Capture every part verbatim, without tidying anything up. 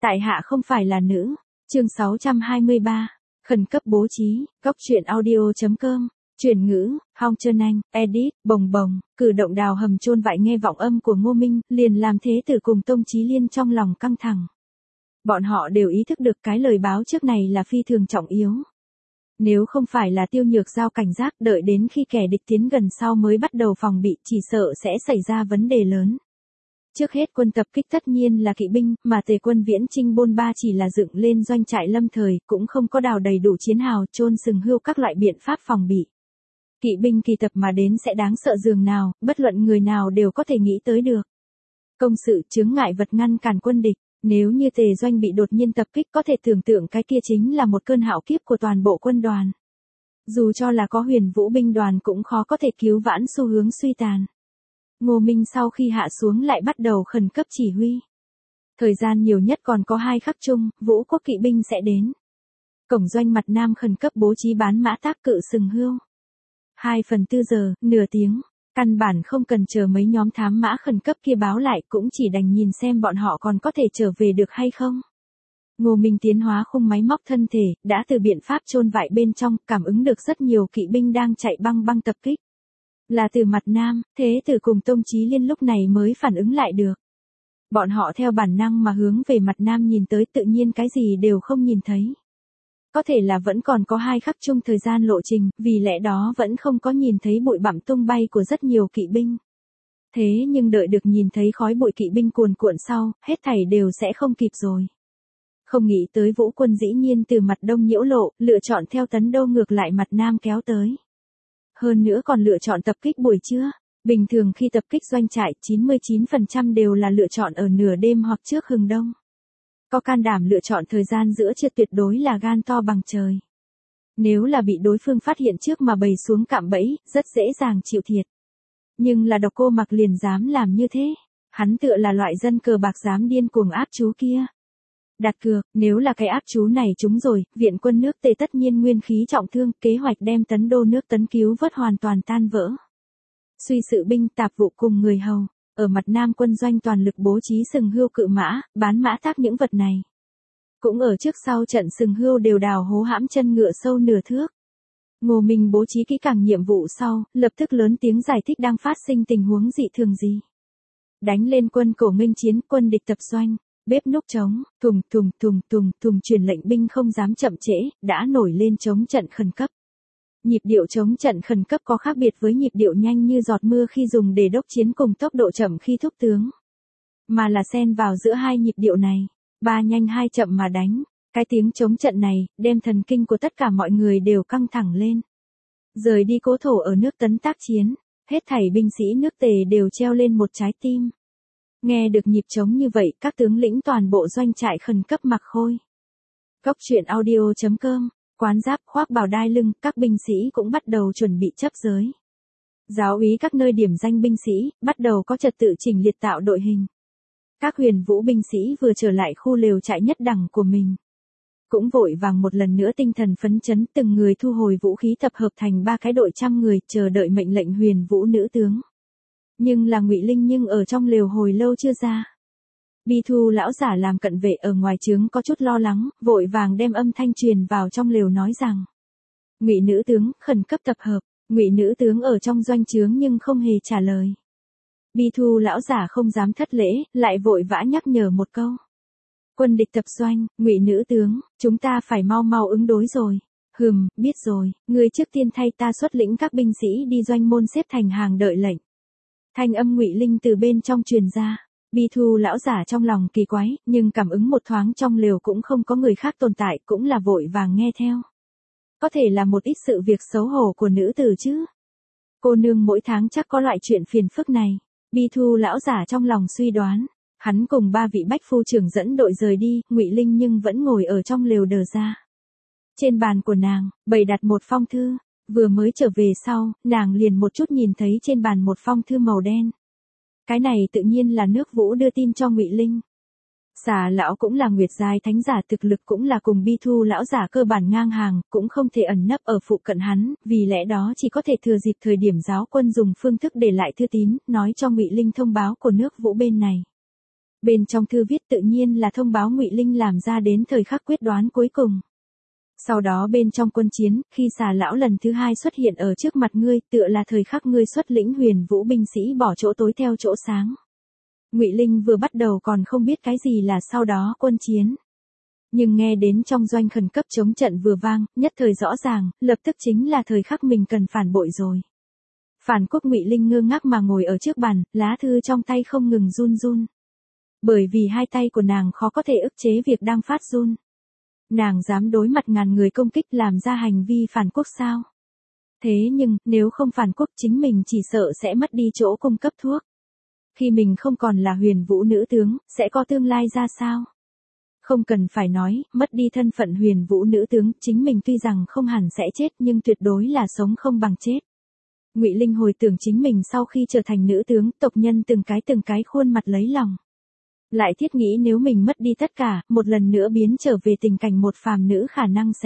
Tại hạ không phải là nữ. Chương sáu trăm hai mươi ba. Khẩn cấp bố trí. Góc truyện audio chấm com. Chuyển ngữ, Hong Trơn Anh, edit, bồng bồng, cử động đào hầm chôn vại nghe vọng âm của Ngô Minh, liền làm thế tử cùng Tông Chí Liên trong lòng căng thẳng. Bọn họ đều ý thức được cái lời báo trước này là phi thường trọng yếu. Nếu không phải là Tiêu Nhược Giao cảnh giác đợi đến khi kẻ địch tiến gần sau mới bắt đầu phòng bị, chỉ sợ sẽ xảy ra vấn đề lớn. Trước hết quân tập kích tất nhiên là kỵ binh, mà Tề quân Viễn Chinh bôn ba chỉ là dựng lên doanh trại lâm thời, cũng không có đào đầy đủ chiến hào, chôn sừng hươu các loại biện pháp phòng bị. Kỵ binh kỳ tập mà đến sẽ đáng sợ dường nào, bất luận người nào đều có thể nghĩ tới được. Công sự chướng ngại vật ngăn cản quân địch, nếu như Tề doanh bị đột nhiên tập kích có thể tưởng tượng cái kia chính là một cơn hạo kiếp của toàn bộ quân đoàn. Dù cho là có Huyền Vũ binh đoàn cũng khó có thể cứu vãn xu hướng suy tàn. Ngô Minh sau khi hạ xuống lại bắt đầu khẩn cấp chỉ huy. Thời gian nhiều nhất còn có hai khắc chung, Vũ quốc kỵ binh sẽ đến. Cổng doanh mặt nam khẩn cấp bố trí bán mã tác cự sừng hươu. Hai phần tư giờ, nửa tiếng, căn bản không cần chờ mấy nhóm thám mã khẩn cấp kia báo lại, cũng chỉ đành nhìn xem bọn họ còn có thể trở về được hay không. Ngô Minh tiến hóa khung máy móc thân thể, đã từ biện pháp chôn vại bên trong, cảm ứng được rất nhiều kỵ binh đang chạy băng băng tập kích. Là từ mặt nam, thế tử cùng Tông Chí Liên lúc này mới phản ứng lại được. Bọn họ theo bản năng mà hướng về mặt nam nhìn tới, tự nhiên cái gì đều không nhìn thấy. Có thể là vẫn còn có hai khắc chung thời gian lộ trình, vì lẽ đó vẫn không có nhìn thấy bụi bặm tung bay của rất nhiều kỵ binh. Thế nhưng đợi được nhìn thấy khói bụi kỵ binh cuồn cuộn sau, hết thảy đều sẽ không kịp rồi. Không nghĩ tới Vũ quân dĩ nhiên từ mặt đông nhiễu lộ, lựa chọn theo tấn đô ngược lại mặt nam kéo tới. Hơn nữa còn lựa chọn tập kích buổi trưa. Bình thường khi tập kích doanh trại, chín mươi chín phần trăm đều là lựa chọn ở nửa đêm hoặc trước hừng đông. Có can đảm lựa chọn thời gian giữa trưa tuyệt đối là gan to bằng trời. Nếu là bị đối phương phát hiện trước mà bày xuống cạm bẫy, rất dễ dàng chịu thiệt. Nhưng là Độc Cô Mặc liền dám làm như thế. Hắn tựa là loại dân cờ bạc dám điên cuồng áp chú kia. Đặt cược, nếu là cái áp chú này trúng rồi, viện quân nước Tề tất nhiên nguyên khí trọng thương, kế hoạch đem tấn đô nước Tấn cứu vớt hoàn toàn tan vỡ. Suy sự binh tạp vụ cùng người hầu, ở mặt nam quân doanh toàn lực bố trí sừng hươu cự mã, bán mã tác những vật này. Cũng ở trước sau trận sừng hươu đều đào hố hãm chân ngựa sâu nửa thước. Ngô Minh bố trí kỹ càng nhiệm vụ sau, lập tức lớn tiếng giải thích đang phát sinh tình huống dị thường gì. Đánh lên quân cổ nghênh chiến, quân địch tập doanh. Bếp núc trống, thùng thùng thùng thùng thùng truyền lệnh binh không dám chậm trễ, đã nổi lên chống trận khẩn cấp. Nhịp điệu chống trận khẩn cấp có khác biệt với nhịp điệu nhanh như giọt mưa khi dùng để đốc chiến cùng tốc độ chậm khi thúc tướng. Mà là xen vào giữa hai nhịp điệu này, ba nhanh hai chậm mà đánh. Cái tiếng chống trận này, đem thần kinh của tất cả mọi người đều căng thẳng lên. Rời đi cố thổ ở nước Tấn tác chiến, hết thảy binh sĩ nước Tề đều treo lên một trái tim. Nghe được nhịp trống như vậy, các tướng lĩnh toàn bộ doanh trại khẩn cấp mặc khôi. Góc truyện audio chấm com, quán giáp khoác bào đai lưng, các binh sĩ cũng bắt đầu chuẩn bị chấp giới. Giáo úy các nơi điểm danh binh sĩ, bắt đầu có trật tự chỉnh liệt tạo đội hình. Các Huyền Vũ binh sĩ vừa trở lại khu lều trại nhất đẳng của mình. Cũng vội vàng một lần nữa tinh thần phấn chấn, từng người thu hồi vũ khí tập hợp thành ba cái đội trăm người, chờ đợi mệnh lệnh Huyền Vũ nữ tướng. Nhưng là Ngụy Linh nhưng ở trong lều hồi lâu chưa ra. Bi Thu lão giả làm cận vệ ở ngoài trướng có chút lo lắng, vội vàng đem âm thanh truyền vào trong lều nói rằng: Ngụy nữ tướng, khẩn cấp tập hợp. Ngụy nữ tướng ở trong doanh trướng nhưng không hề trả lời. Bi Thu lão giả không dám thất lễ, lại vội vã nhắc nhở một câu: Quân địch tập doanh, Ngụy nữ tướng, chúng ta phải mau mau ứng đối rồi. Hừm, biết rồi, ngươi trước tiên thay ta xuất lĩnh các binh sĩ đi doanh môn xếp thành hàng đợi lệnh. Thanh âm Ngụy Linh từ bên trong truyền ra. Bi Thu lão giả trong lòng kỳ quái, nhưng cảm ứng một thoáng trong lều cũng không có người khác tồn tại, cũng là vội vàng nghe theo. Có thể là một ít sự việc xấu hổ của nữ tử chứ. Cô nương mỗi tháng chắc có loại chuyện phiền phức này. Bi Thu lão giả trong lòng suy đoán. Hắn cùng ba vị bách phu trưởng dẫn đội rời đi, Ngụy Linh nhưng vẫn ngồi ở trong lều đờ ra. Trên bàn của nàng, bày đặt một phong thư. Vừa mới trở về sau, nàng liền một chút nhìn thấy trên bàn một phong thư màu đen. Cái này tự nhiên là nước Vũ đưa tin cho Ngụy Linh. Xà lão cũng là Nguyệt giai thánh giả, thực lực cũng là cùng Bi Thu lão giả cơ bản ngang hàng, cũng không thể ẩn nấp ở phụ cận hắn, vì lẽ đó chỉ có thể thừa dịp thời điểm giáo quân dùng phương thức để lại thư tín, nói cho Ngụy Linh thông báo của nước Vũ bên này. Bên trong thư viết tự nhiên là thông báo Ngụy Linh làm ra đến thời khắc quyết đoán cuối cùng. Sau đó bên trong quân chiến, khi xà lão lần thứ hai xuất hiện ở trước mặt ngươi, tựa là thời khắc ngươi xuất lĩnh huyền vũ binh sĩ bỏ chỗ tối theo chỗ sáng. Ngụy Linh vừa bắt đầu còn không biết cái gì là sau đó quân chiến. Nhưng nghe đến trong doanh khẩn cấp chống trận vừa vang, nhất thời rõ ràng, lập tức chính là thời khắc mình cần phản bội rồi. Phản quốc Ngụy Linh ngơ ngác mà ngồi ở trước bàn, lá thư trong tay không ngừng run run. Bởi vì hai tay của nàng khó có thể ức chế việc đang phát run. Nàng dám đối mặt ngàn người công kích làm ra hành vi phản quốc sao? Thế nhưng, nếu không phản quốc chính mình chỉ sợ sẽ mất đi chỗ cung cấp thuốc. Khi mình không còn là huyền vũ nữ tướng, sẽ có tương lai ra sao? Không cần phải nói, mất đi thân phận huyền vũ nữ tướng, chính mình tuy rằng không hẳn sẽ chết nhưng tuyệt đối là sống không bằng chết. Ngụy Linh hồi tưởng chính mình sau khi trở thành nữ tướng, tộc nhân từng cái từng cái khuôn mặt lấy lòng. Lại thiết nghĩ nếu mình mất đi tất cả, một lần nữa biến trở về tình cảnh một phàm nữ khả năng sẽ.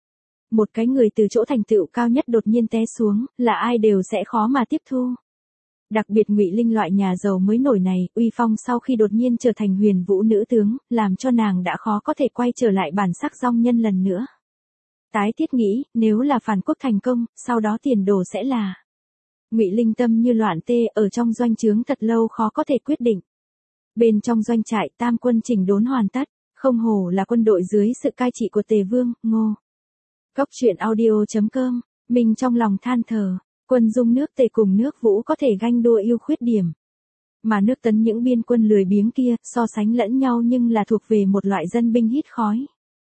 Một cái người từ chỗ thành tựu cao nhất đột nhiên té xuống, là ai đều sẽ khó mà tiếp thu. Đặc biệt Ngụy Linh loại nhà giàu mới nổi này, uy phong sau khi đột nhiên trở thành huyền vũ nữ tướng, làm cho nàng đã khó có thể quay trở lại bản sắc dong nhân lần nữa. Tái thiết nghĩ, nếu là phản quốc thành công, sau đó tiền đồ sẽ là. Ngụy Linh tâm như loạn tê, ở trong doanh trướng thật lâu khó có thể quyết định. Bên trong doanh trại tam quân chỉnh đốn hoàn tất, không hổ là quân đội dưới sự cai trị của Tề Vương, Ngô. Cốc truyện audio chấm com, mình trong lòng than thở, quân Dung nước Tề cùng nước Vũ có thể ganh đua ưu khuyết điểm. Mà nước Tấn những biên quân lười biếng kia, so sánh lẫn nhau nhưng là thuộc về một loại dân binh hít khói.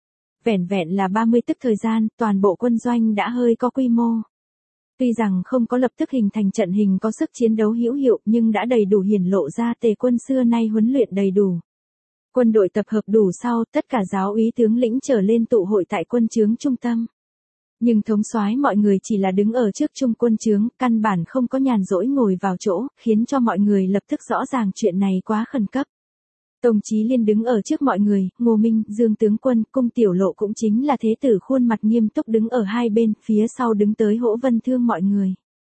Vẻn vẹn là ba mươi tức thời gian, toàn bộ quân doanh đã hơi có quy mô. Tuy rằng không có lập tức hình thành trận hình có sức chiến đấu hữu hiệu nhưng đã đầy đủ hiển lộ ra Tề quân xưa nay huấn luyện đầy đủ. Quân đội tập hợp đủ sau, tất cả giáo úy tướng lĩnh trở lên tụ hội tại quân trướng trung tâm. Nhưng thống soái mọi người chỉ là đứng ở trước trung quân trướng, căn bản không có nhàn rỗi ngồi vào chỗ, khiến cho mọi người lập tức rõ ràng chuyện này quá khẩn cấp. Tông Chí Liên đứng ở trước mọi người, Ngô Minh, Dương tướng quân, Cung Tiểu Lộ cũng chính là thế tử khuôn mặt nghiêm túc đứng ở hai bên, phía sau đứng tới Hỗ Vân Thương mọi người.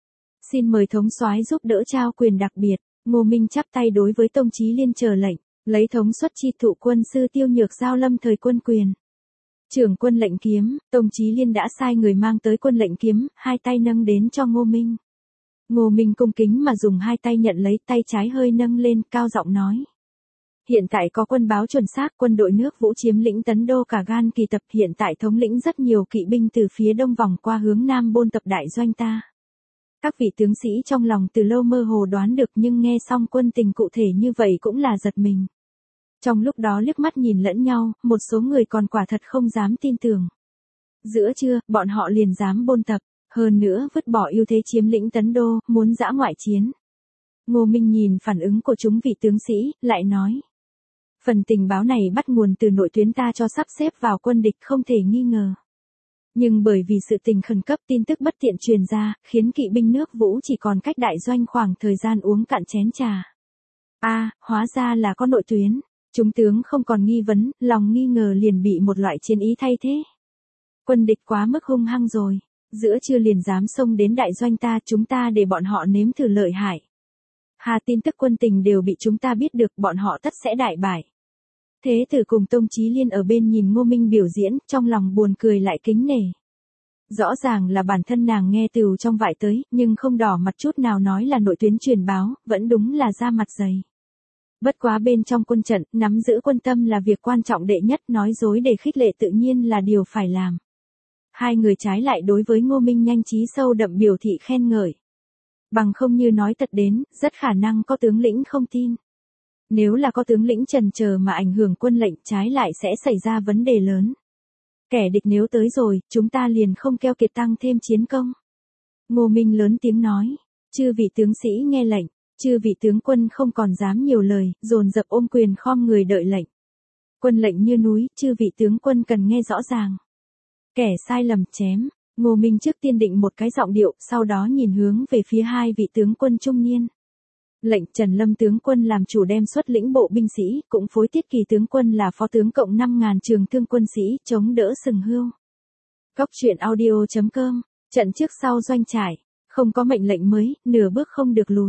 Xin mời thống soái giúp đỡ trao quyền đặc biệt, Ngô Minh chắp tay đối với Tông Chí Liên chờ lệnh, lấy thống suất chi thụ quân sư Tiêu Nhược giao lâm thời quân quyền. Trưởng quân lệnh kiếm, Tông Chí Liên đã sai người mang tới quân lệnh kiếm, hai tay nâng đến cho Ngô Minh. Ngô Minh cung kính mà dùng hai tay nhận lấy, tay trái hơi nâng lên, cao giọng nói. Hiện tại có quân báo chuẩn xác, quân đội nước Vũ chiếm lĩnh Tấn Đô cả gan kỳ tập, hiện tại thống lĩnh rất nhiều kỵ binh từ phía đông vòng qua hướng nam bôn tập đại doanh ta. Các vị tướng sĩ trong lòng từ lâu mơ hồ đoán được nhưng nghe xong quân tình cụ thể như vậy cũng là giật mình. Trong lúc đó liếc mắt nhìn lẫn nhau, một số người còn quả thật không dám tin tưởng. Giữa trưa, bọn họ liền dám bôn tập, hơn nữa vứt bỏ ưu thế chiếm lĩnh Tấn Đô, muốn dã ngoại chiến. Ngô Minh nhìn phản ứng của chúng vị tướng sĩ, lại nói. Phần tình báo này bắt nguồn từ nội tuyến ta cho sắp xếp vào quân địch không thể nghi ngờ. Nhưng bởi vì sự tình khẩn cấp tin tức bất tiện truyền ra, khiến kỵ binh nước Vũ chỉ còn cách đại doanh khoảng thời gian uống cạn chén trà. A, à, hóa ra là có nội tuyến. Chúng tướng không còn nghi vấn, lòng nghi ngờ liền bị một loại chiến ý thay thế. Quân địch quá mức hung hăng rồi, giữa trưa liền dám xông đến đại doanh ta, chúng ta để bọn họ nếm thử lợi hại. Hà tin tức quân tình đều bị chúng ta biết được, bọn họ tất sẽ đại bại. Thế tử cùng Tông Chí Liên ở bên nhìn Ngô Minh biểu diễn, trong lòng buồn cười lại kính nể. Rõ ràng là bản thân nàng nghe từ trong vải tới, nhưng không đỏ mặt chút nào nói là nội tuyến truyền báo, vẫn đúng là ra mặt dày. Bất quá bên trong quân trận, nắm giữ quân tâm là việc quan trọng đệ nhất, nói dối để khích lệ tự nhiên là điều phải làm. Hai người trái lại đối với Ngô Minh nhanh trí sâu đậm biểu thị khen ngợi. Bằng không như nói thật đến, rất khả năng có tướng lĩnh không tin. Nếu là có tướng lĩnh chần chờ mà ảnh hưởng quân lệnh, trái lại sẽ xảy ra vấn đề lớn. Kẻ địch nếu tới rồi, chúng ta liền không keo kiệt tăng thêm chiến công. Ngô Minh lớn tiếng nói, chư vị tướng sĩ nghe lệnh, chư vị tướng quân không còn dám nhiều lời, dồn dập ôm quyền khom người đợi lệnh. Quân lệnh như núi, chư vị tướng quân cần nghe rõ ràng. Kẻ sai lầm chém, Ngô Minh trước tiên định một cái giọng điệu, sau đó nhìn hướng về phía hai vị tướng quân trung niên. Lệnh Trần Lâm tướng quân làm chủ đem xuất lĩnh bộ binh sĩ, cũng phối Tiết Kỳ tướng quân là phó tướng cộng năm ngàn trường thương quân sĩ, chống đỡ sừng hươu. Cốc truyện audio chấm com, trận trước sau doanh trại, không có mệnh lệnh mới, nửa bước không được lùi.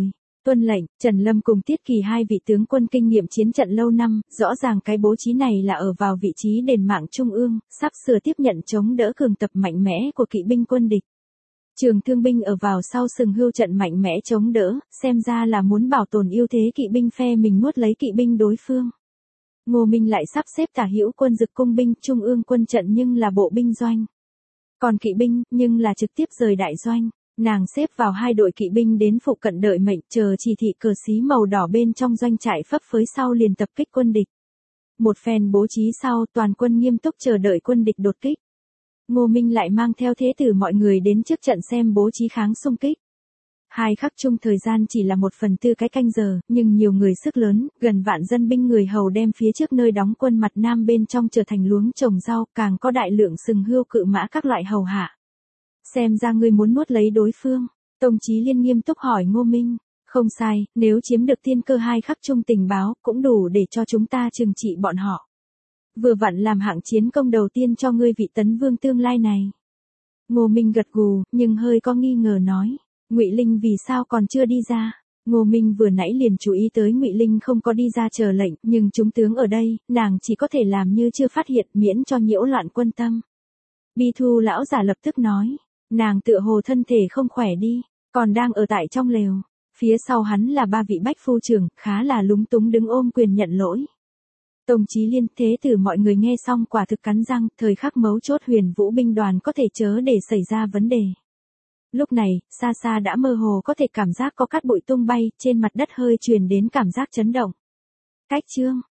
Tuân lệnh, Trần Lâm cùng Tiết Kỳ hai vị tướng quân kinh nghiệm chiến trận lâu năm, rõ ràng cái bố trí này là ở vào vị trí đền mạng trung ương, sắp sửa tiếp nhận chống đỡ cường tập mạnh mẽ của kỵ binh quân địch. Trường thương binh ở vào sau sừng hưu trận mạnh mẽ chống đỡ, xem ra là muốn bảo tồn ưu thế kỵ binh phe mình nuốt lấy kỵ binh đối phương. Ngô Minh lại sắp xếp tả hữu quân dực cung binh, trung ương quân trận nhưng là bộ binh doanh. Còn kỵ binh, nhưng là trực tiếp rời đại doanh. Nàng xếp vào hai đội kỵ binh đến phụ cận đợi mệnh, chờ chỉ thị cờ xí màu đỏ bên trong doanh trại phấp phới sau liền tập kích quân địch. Một phen bố trí sau, toàn quân nghiêm túc chờ đợi quân địch đột kích. Ngô Minh lại mang theo thế tử mọi người đến trước trận xem bố trí kháng xung kích. Hai khắc chung thời gian chỉ là một phần tư cái canh giờ, nhưng nhiều người sức lớn, gần vạn dân binh người hầu đem phía trước nơi đóng quân mặt nam bên trong trở thành luống trồng rau, càng có đại lượng sừng hươu cự mã các loại hầu hạ. Xem ra ngươi muốn nuốt lấy đối phương. Tông Chí Liên nghiêm túc hỏi Ngô Minh. Không sai, nếu chiếm được tiên cơ hai khắc chung tình báo, cũng đủ để cho chúng ta trừng trị bọn họ. Vừa vặn làm hạng chiến công đầu tiên cho ngươi vị tấn vương tương lai này. Ngô Minh gật gù, nhưng hơi có nghi ngờ nói. Ngụy Linh vì sao còn chưa đi ra? Ngô Minh vừa nãy liền chú ý tới Ngụy Linh không có đi ra chờ lệnh, nhưng chúng tướng ở đây, nàng chỉ có thể làm như chưa phát hiện miễn cho nhiễu loạn quân tâm. Bi Thu lão giả lập tức nói. Nàng tựa hồ thân thể không khỏe đi, còn đang ở tại trong lều. Phía sau hắn là ba vị bách phu trưởng, khá là lúng túng đứng ôm quyền nhận lỗi. Tông Chí Liên thế tử mọi người nghe xong quả thực cắn răng, thời khắc mấu chốt Huyền Vũ binh đoàn có thể chớ để xảy ra vấn đề. Lúc này, xa xa đã mơ hồ có thể cảm giác có cát bụi tung bay, trên mặt đất hơi truyền đến cảm giác chấn động. Cách chương